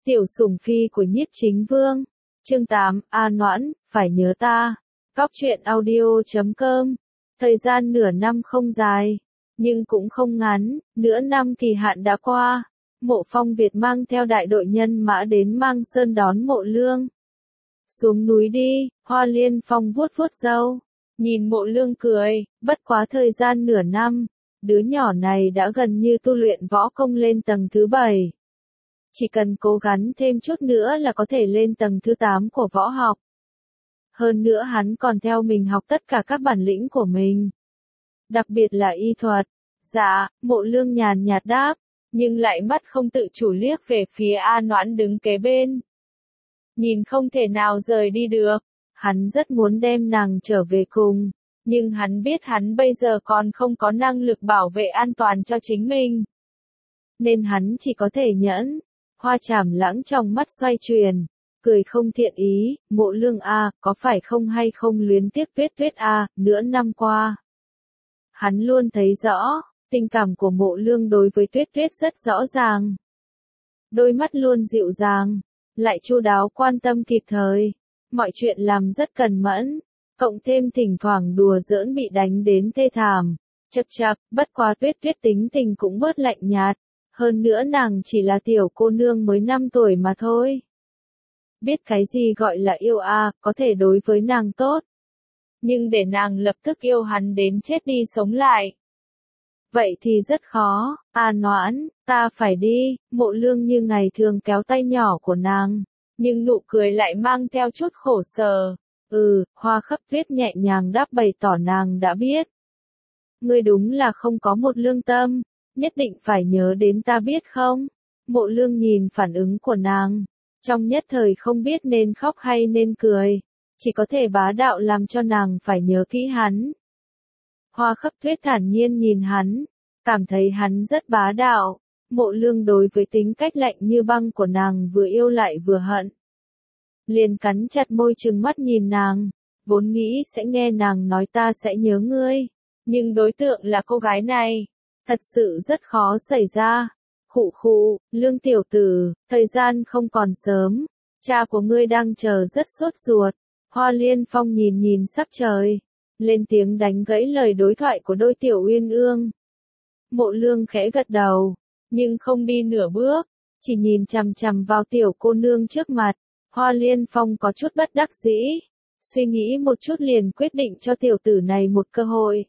Tiểu sủng phi của Nhiếp Chính Vương. Chương 8, A Noãn, phải nhớ ta. Cóc truyện audio.com. Thời gian nửa năm không dài, nhưng cũng không ngắn, nửa năm kỳ hạn đã qua. Mộ Phong Việt mang theo đại đội nhân mã đến Mang Sơn đón Mộ Lương. Xuống núi đi, Hoa Liên Phong vuốt vuốt râu, nhìn Mộ Lương cười, bất quá thời gian nửa năm, đứa nhỏ này đã gần như tu luyện võ công lên tầng thứ 7. Chỉ cần cố gắng thêm chút nữa là có thể lên tầng thứ 8 của võ học. Hơn nữa hắn còn theo mình học tất cả các bản lĩnh của mình. Đặc biệt là y thuật. Dạ, Mộ Lương nhàn nhạt đáp, nhưng lại mắt không tự chủ liếc về phía A Noãn đứng kế bên. Nhìn không thể nào rời đi được, hắn rất muốn đem nàng trở về cùng, nhưng hắn biết hắn bây giờ còn không có năng lực bảo vệ an toàn cho chính mình. Nên hắn chỉ có thể nhẫn. Hoa Trảm Lãng trong mắt xoay chuyển, cười không thiện ý, Mộ Lương a, có phải không hay không luyến tiếc Tuyết Tuyết a, nửa năm qua. Hắn luôn thấy rõ, tình cảm của Mộ Lương đối với Tuyết Tuyết rất rõ ràng. Đôi mắt luôn dịu dàng, lại chu đáo quan tâm kịp thời, mọi chuyện làm rất cẩn mẫn, cộng thêm thỉnh thoảng đùa giỡn bị đánh đến thê thảm. Chậc chậc, bất quá Tuyết Tuyết tính tình cũng bớt lạnh nhạt. Hơn nữa nàng chỉ là tiểu cô nương mới 5 tuổi mà thôi. Biết cái gì gọi là yêu a, có thể đối với nàng tốt. Nhưng để nàng lập tức yêu hắn đến chết đi sống lại. Vậy thì rất khó, A Noãn, ta phải đi, Mộ Lương như ngày thường kéo tay nhỏ của nàng. Nhưng nụ cười lại mang theo chút khổ sở. Hoa Khấp Tuyết nhẹ nhàng đáp bày tỏ nàng đã biết. Ngươi đúng là không có một lương tâm. Nhất định phải nhớ đến ta biết không? Mộ Lương nhìn phản ứng của nàng, trong nhất thời không biết nên khóc hay nên cười, chỉ có thể bá đạo làm cho nàng phải nhớ kỹ hắn. Hoa Khấp Tuyết thản nhiên nhìn hắn, cảm thấy hắn rất bá đạo. Mộ Lương đối với tính cách lạnh như băng của nàng vừa yêu lại vừa hận. Liền cắn chặt môi trừng mắt nhìn nàng, vốn nghĩ sẽ nghe nàng nói ta sẽ nhớ ngươi, nhưng đối tượng là cô gái này. Thật sự rất khó xảy ra. Khụ khụ, Lương tiểu tử, thời gian không còn sớm. Cha của ngươi đang chờ rất sốt ruột. Hoa Liên Phong nhìn nhìn sắc trời. Lên tiếng đánh gãy lời đối thoại của đôi tiểu uyên ương. Mộ Lương khẽ gật đầu, nhưng không đi nửa bước, chỉ nhìn chằm chằm vào tiểu cô nương trước mặt. Hoa Liên Phong có chút bất đắc dĩ. Suy nghĩ một chút liền quyết định cho tiểu tử này một cơ hội.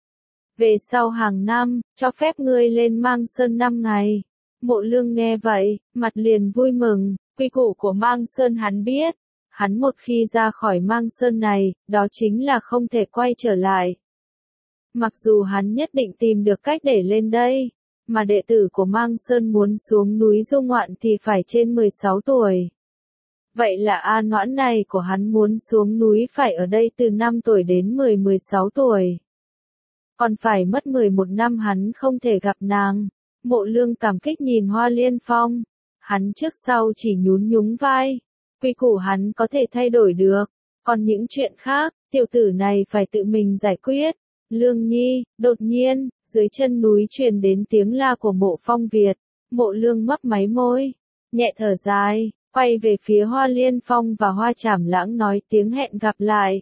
Về sau hàng năm, cho phép ngươi lên Mang Sơn 5 ngày. Mộ Lương nghe vậy, mặt liền vui mừng, quy củ của Mang Sơn hắn biết. Hắn một khi ra khỏi Mang Sơn này, đó chính là không thể quay trở lại. Mặc dù hắn nhất định tìm được cách để lên đây, mà đệ tử của Mang Sơn muốn xuống núi du ngoạn thì phải trên 16 tuổi. Vậy là A Noãn này của hắn muốn xuống núi phải ở đây từ 5 tuổi đến 10-16 tuổi. Còn phải mất 11 năm hắn không thể gặp nàng. Mộ Lương cảm kích nhìn Hoa Liên Phong. Hắn trước sau chỉ nhún nhún vai. Quy củ hắn có thể thay đổi được. Còn những chuyện khác, tiểu tử này phải tự mình giải quyết. Lương Nhi, đột nhiên, dưới chân núi truyền đến tiếng la của Mộ Phong Việt. Mộ Lương mấp máy môi, nhẹ thở dài, quay về phía Hoa Liên Phong và Hoa Trảm Lãng nói tiếng hẹn gặp lại.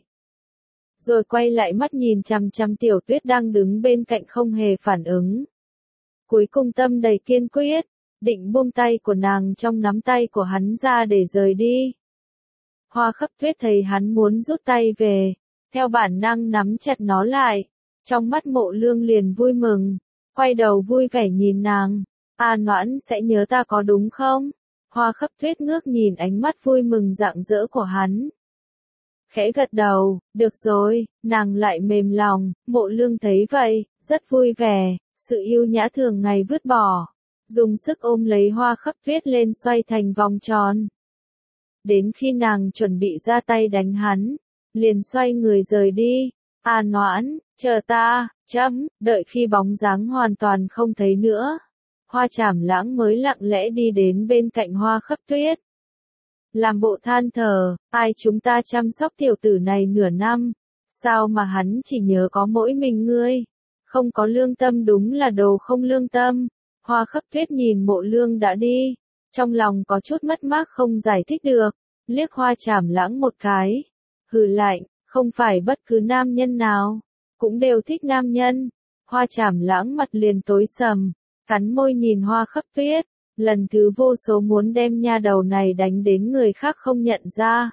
Rồi quay lại mắt nhìn chằm chằm Tiểu Tuyết đang đứng bên cạnh không hề phản ứng. Cuối cùng tâm đầy kiên quyết, định buông tay của nàng trong nắm tay của hắn ra để rời đi. Hoa Khấp Tuyết thấy hắn muốn rút tay về, theo bản năng nắm chặt nó lại. Trong mắt Mộ Lương liền vui mừng, quay đầu vui vẻ nhìn nàng. A Noãn sẽ nhớ ta có đúng không? Hoa Khấp Tuyết ngước nhìn ánh mắt vui mừng rạng rỡ của hắn. Khẽ gật đầu, được rồi, nàng lại mềm lòng. Mộ Lương thấy vậy, rất vui vẻ, sự yêu nhã thường ngày vứt bỏ. Dùng sức ôm lấy Hoa Khấp Tuyết lên xoay thành vòng tròn. Đến khi nàng chuẩn bị ra tay đánh hắn, liền xoay người rời đi. A Noãn, chờ ta, đợi khi bóng dáng hoàn toàn không thấy nữa. Hoa Trảm Lãng mới lặng lẽ đi đến bên cạnh Hoa Khấp Tuyết. Làm bộ than thở, ai chúng ta chăm sóc tiểu tử này nửa năm, sao mà hắn chỉ nhớ có mỗi mình ngươi, không có lương tâm đúng là đồ không lương tâm. Hoa Khấp Tuyết nhìn Mộ Lương đã đi, Trong lòng có chút mất mát không giải thích được, liếc Hoa Trảm Lãng một cái, hừ lạnh, không phải bất cứ nam nhân nào cũng đều thích nam nhân. Hoa Trảm Lãng mặt liền tối sầm, cắn môi nhìn Hoa Khắp Tuyết, lần thứ vô số muốn đem nha đầu này đánh đến người khác không nhận ra.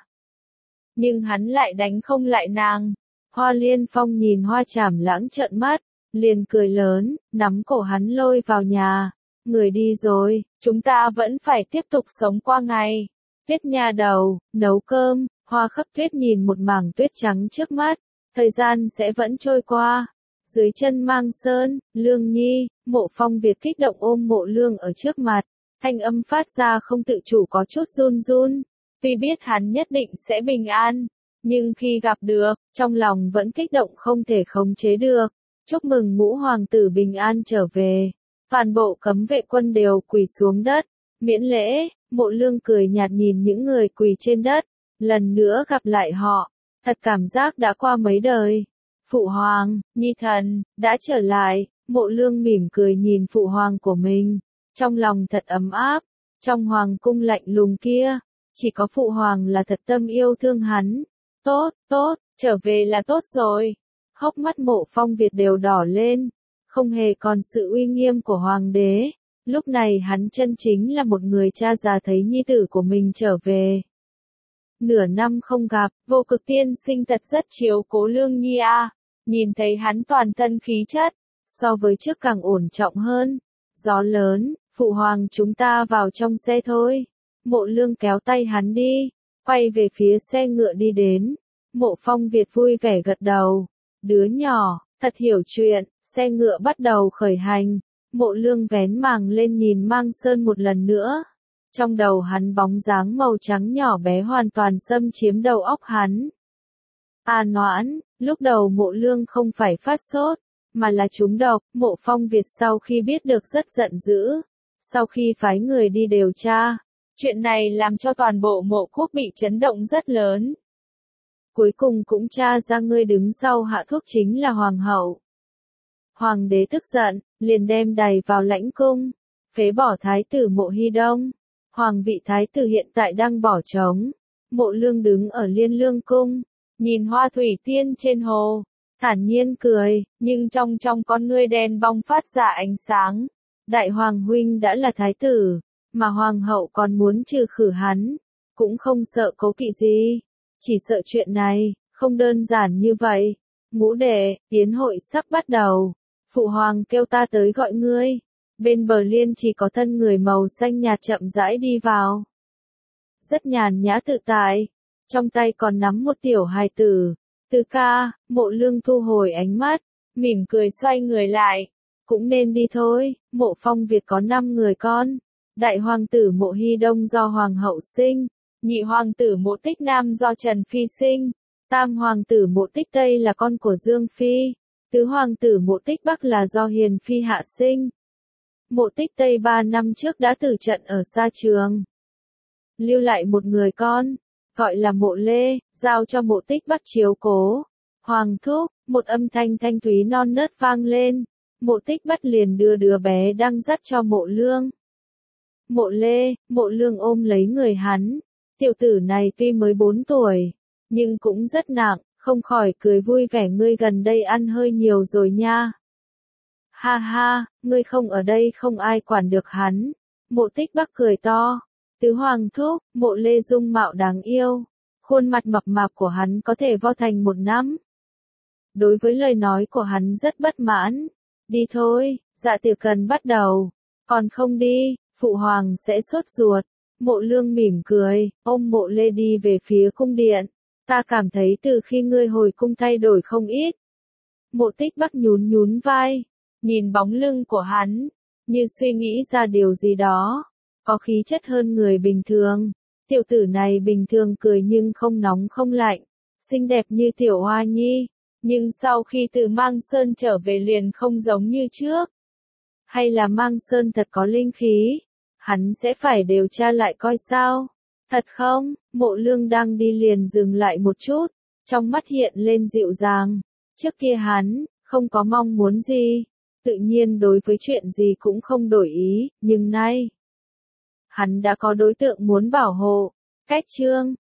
Nhưng hắn lại đánh không lại nàng. Hoa Liên Phong nhìn Hoa Trảm Lãng trợn mắt, liền cười lớn, nắm cổ hắn lôi vào nhà. Người đi rồi, chúng ta vẫn phải tiếp tục sống qua ngày. Tuyết nha đầu, nấu cơm. Hoa Khắp Tuyết nhìn một mảng tuyết trắng trước mắt, thời gian sẽ vẫn trôi qua. Dưới chân Mang Sơn, Lương Nhi, Mộ Phong Việt kích động ôm Mộ Lương ở trước mặt, thanh âm phát ra không tự chủ có chút run run. Tuy biết hắn nhất định sẽ bình an, nhưng khi gặp được, trong lòng vẫn kích động không thể khống chế được. Chúc mừng Ngũ hoàng tử bình an trở về. Toàn bộ cấm vệ quân đều quỳ xuống đất, miễn lễ. Mộ Lương cười nhạt nhìn những người quỳ trên đất, lần nữa gặp lại họ, thật cảm giác đã qua mấy đời. Phụ hoàng, Nhi thần, đã trở lại. Mộ Lương mỉm cười nhìn phụ hoàng của mình, trong lòng thật ấm áp. Trong hoàng cung lạnh lùng kia, chỉ có phụ hoàng là thật tâm yêu thương hắn. Tốt, tốt, trở về là tốt rồi. Hốc mắt Mộ Phong Việt đều đỏ lên, không hề còn sự uy nghiêm của hoàng đế. Lúc này hắn chân chính là một người cha già thấy nhi tử của mình trở về. Nửa năm không gặp, Vô Cực tiên sinh thật rất chiếu cố Lương Nhi a. Nhìn thấy hắn toàn thân khí chất, so với trước càng ổn trọng hơn. Gió lớn, phụ hoàng chúng ta vào trong xe thôi. Mộ Lương kéo tay hắn đi, quay về phía xe ngựa đi đến. Mộ Phong Việt vui vẻ gật đầu. Đứa nhỏ, thật hiểu chuyện. Xe ngựa bắt đầu khởi hành. Mộ Lương vén màng lên nhìn Mang Sơn một lần nữa. Trong đầu hắn bóng dáng màu trắng nhỏ bé hoàn toàn xâm chiếm đầu óc hắn. A Noãn, lúc đầu Mộ Lương không phải phát sốt, mà là trúng độc. Mộ Phong Việt sau khi biết được rất giận dữ. Sau khi phái người đi điều tra, chuyện này làm cho toàn bộ Mộ quốc bị chấn động rất lớn. Cuối cùng cũng tra ra người đứng sau hạ thuốc chính là hoàng hậu. Hoàng đế tức giận, liền đem đày vào lãnh cung, phế bỏ thái tử Mộ Hy Đông. Hoàng vị thái tử hiện tại đang bỏ trống. Mộ Lương đứng ở Liên Lương cung, nhìn hoa thủy tiên trên hồ, thản nhiên cười, nhưng trong con ngươi đen bong phát ra ánh sáng. Đại hoàng huynh đã là thái tử, mà hoàng hậu còn muốn trừ khử hắn, cũng không sợ cố kỵ gì, chỉ sợ chuyện này không đơn giản như vậy. Ngũ đệ, yến hội sắp bắt đầu, phụ hoàng kêu ta tới gọi ngươi. Bên bờ Liên chỉ có thân người màu xanh nhạt chậm rãi đi vào, rất nhàn nhã tự tại, trong tay còn nắm một tiểu hài tử. Từ ca. Mộ Lương thu hồi ánh mắt, mỉm cười xoay người lại. Cũng nên đi thôi. Mộ Phong Việt có 5 người con. Đại hoàng tử Mộ Hy Đông do hoàng hậu sinh, nhị hoàng tử Mộ Tích Nam do Trần Phi sinh, tam hoàng tử Mộ Tích Tây là con của Dương Phi, tứ hoàng tử Mộ Tích Bắc là do Hiền Phi hạ sinh. Mộ Tích Tây 3 năm trước đã tử trận ở Sa Trường, lưu lại một người con, gọi là Mộ Lê, giao cho Mộ Tích Bắc chiếu cố. Hoàng thúc, một âm thanh thanh thúy non nớt vang lên. Mộ Tích Bắc liền đưa đứa bé đang dắt cho Mộ Lương. Mộ Lê. Mộ Lương ôm lấy người hắn. Tiểu tử này tuy mới 4 tuổi, nhưng cũng rất nặng, không khỏi cười vui vẻ. Ngươi gần đây ăn hơi nhiều rồi nha. Ha ha, ngươi không ở đây không ai quản được hắn. Mộ Tích Bắc cười to. Tứ hoàng thúc. Mộ Lê dung mạo đáng yêu, khuôn mặt mập mạp của hắn có thể vo thành một nắm. Đối với lời nói của hắn rất bất mãn. Đi thôi, dạ tiệc cần bắt đầu. Còn không đi, phụ hoàng sẽ sốt ruột. Mộ Lương mỉm cười, ôm Mộ Lê đi về phía cung điện. Ta cảm thấy từ khi ngươi hồi cung thay đổi không ít. Mộ Tích Bắc nhún nhún vai, nhìn bóng lưng của hắn, như suy nghĩ ra điều gì đó. Có khí chất hơn người bình thường. Tiểu tử này bình thường cười nhưng không nóng không lạnh, xinh đẹp như tiểu hoa nhi. Nhưng sau khi từ Mang Sơn trở về liền không giống như trước. Hay là Mang Sơn thật có linh khí? Hắn sẽ phải điều tra lại coi sao? Thật không? Mộ Lương đang đi liền dừng lại một chút, trong mắt hiện lên dịu dàng. Trước kia hắn không có mong muốn gì, tự nhiên đối với chuyện gì cũng không đổi ý, nhưng nay hắn đã có đối tượng muốn bảo hộ. Cách chương